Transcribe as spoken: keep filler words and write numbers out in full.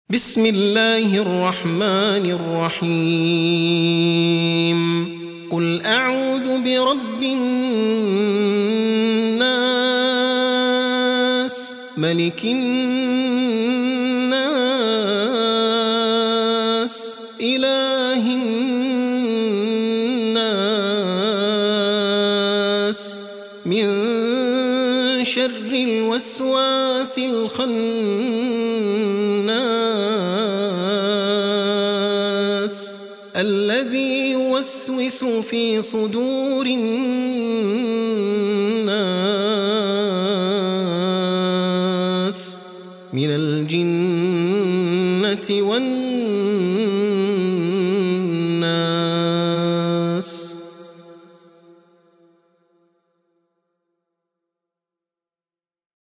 بسم الله الرحمن الرحيم قل أعوذ برب الناس ملك الناس إله الناس من شر الوسواس الخناس الذي يوسوس في صدور الناس من الجنة والناس